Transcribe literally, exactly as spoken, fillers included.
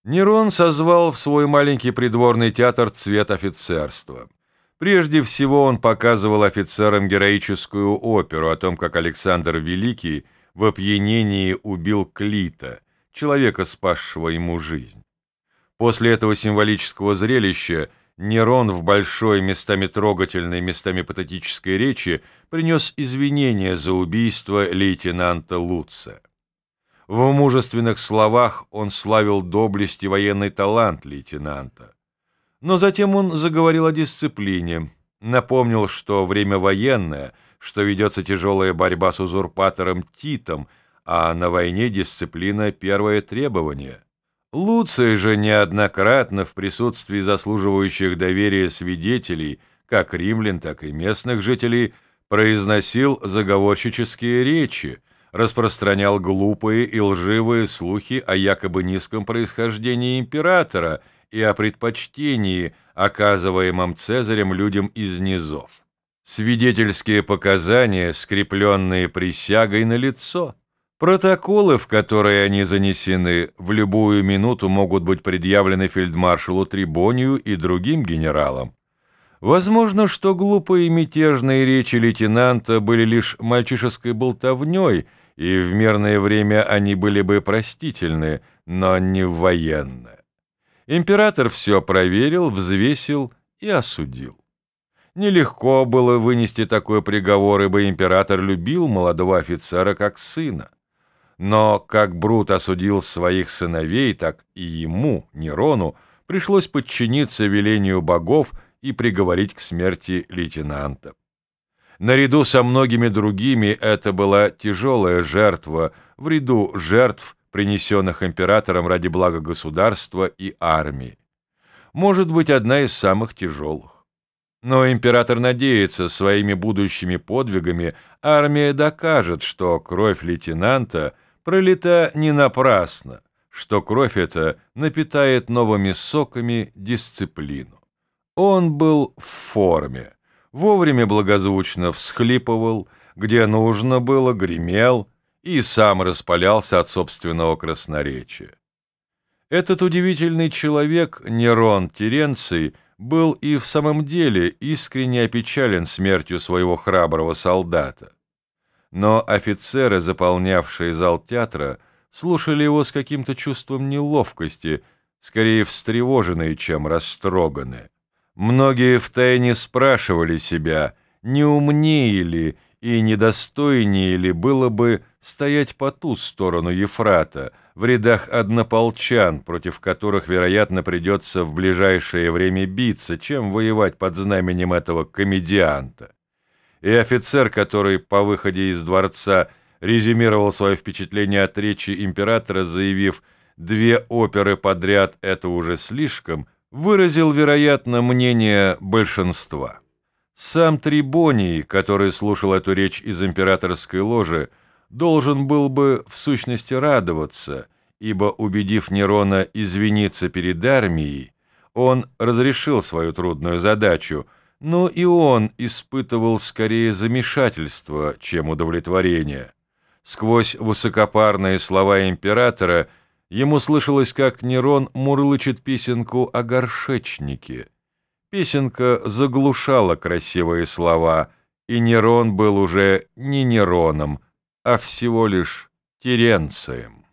Нерон созвал в свой маленький придворный театр цвет офицерства. Прежде всего он показывал офицерам героическую оперу о том, как Александр Великий в опьянении убил Клита, человека, спасшего ему жизнь. После этого символического зрелища Нерон в большой, местами трогательной, местами патетической речи принес извинения за убийство лейтенанта Луция. В мужественных словах он славил доблесть и военный талант лейтенанта. Но затем он заговорил о дисциплине, напомнил, что время военное, что ведется тяжелая борьба с узурпатором Титом, а на войне дисциплина – первое требование. Луций же неоднократно в присутствии заслуживающих доверия свидетелей, как римлян, так и местных жителей, произносил заговорщические речи, распространял глупые и лживые слухи о якобы низком происхождении императора и о предпочтении, оказываемом Цезарем людям из низов. Свидетельские показания, скрепленные присягой, налицо. Протоколы, в которые они занесены, в любую минуту могут быть предъявлены фельдмаршалу Трибонию и другим генералам. Возможно, что глупые мятежные речи лейтенанта были лишь мальчишеской болтовней, и в мирное время они были бы простительны, но не в военное. Император все проверил, взвесил и осудил. Нелегко было вынести такой приговор, ибо император любил молодого офицера как сына. Но как Брут осудил своих сыновей, так и ему, Нерону, пришлось подчиниться велению богов и приговорить к смерти лейтенанта. Наряду со многими другими это была тяжелая жертва в ряду жертв, принесенных императором ради блага государства и армии. Может быть, одна из самых тяжелых. Но император надеется, своими будущими подвигами армия докажет, что кровь лейтенанта пролита не напрасно, что кровь эта напитает новыми соками дисциплину. Он был в форме, вовремя благозвучно всхлипывал, где нужно было, гремел и сам распалялся от собственного красноречия. Этот удивительный человек, Нерон Теренций, был и в самом деле искренне опечален смертью своего храброго солдата. Но офицеры, заполнявшие зал театра, слушали его с каким-то чувством неловкости, скорее встревоженные, чем растроганные. Многие втайне спрашивали себя, не умнее ли и недостойнее ли было бы стоять по ту сторону Ефрата, в рядах однополчан, против которых, вероятно, придется в ближайшее время биться, чем воевать под знаменем этого комедианта. И офицер, который по выходе из дворца резюмировал свое впечатление от речи императора, заявив «две оперы подряд – это уже слишком», выразил, вероятно, мнение большинства. Сам Трибоний, который слушал эту речь из императорской ложи, должен был бы в сущности радоваться, ибо, убедив Нерона извиниться перед армией, он разрешил свою трудную задачу, но и он испытывал скорее замешательство, чем удовлетворение. Сквозь высокопарные слова императора ему слышалось, как Нерон мурлычет песенку о горшечнике. Песенка заглушала красивые слова, и Нерон был уже не Нероном, а всего лишь Теренцием.